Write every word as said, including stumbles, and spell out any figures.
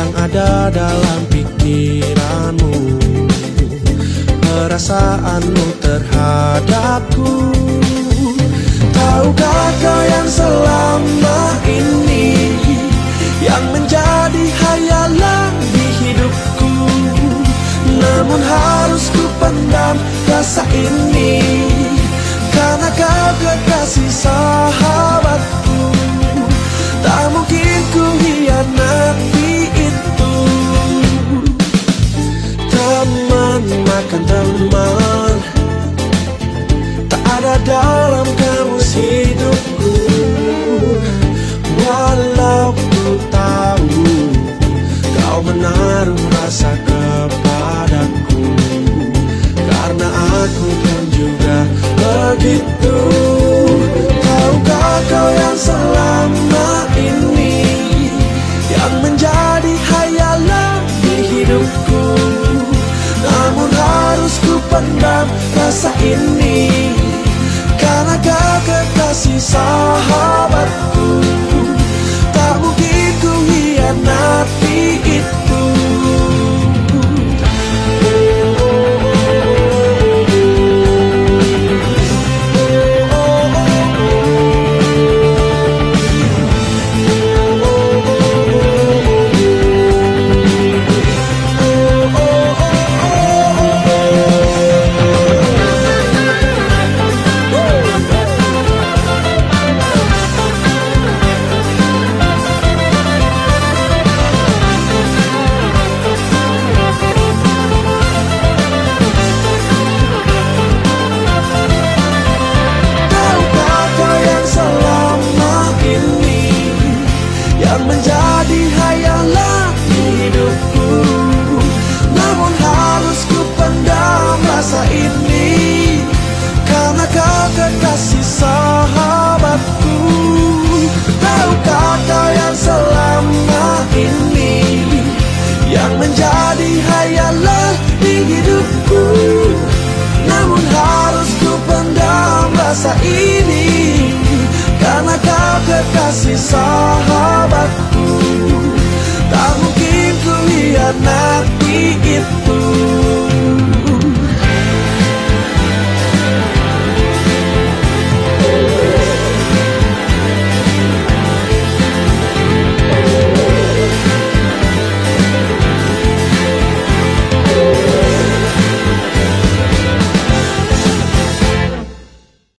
yang ada dalam pikiranmu, perasaanmu terhadapku. Tahukah kau yang selama ini yang menjadi hayalan di hidupku, namun harus ku pendam rasa ini karena kau kekasih sahabatku. Tak mungkin ku hianati itu. Teman makan teman, tak ada dalam kamus hidupku. Walau ku tahu kau menaruh rasa kepadaku, karena aku pun juga begitu. Tahukah kau yang selama ini yang menjadi hayalan di hidupku, namun harus ku pendam rasa ini karena kau kekasih sahabatku. Tak mungkin ku hianati itu. Menjadi hayalan di hidupku, namun harus ku pendam rasa ini karena kau kekasih sahabatku. Tahukah kau yang selama ini yang menjadi hayalan di hidupku, namun harus ku pendam rasa ini karena kau kekasih sahabatku. Tak mungkin ku hianati itu.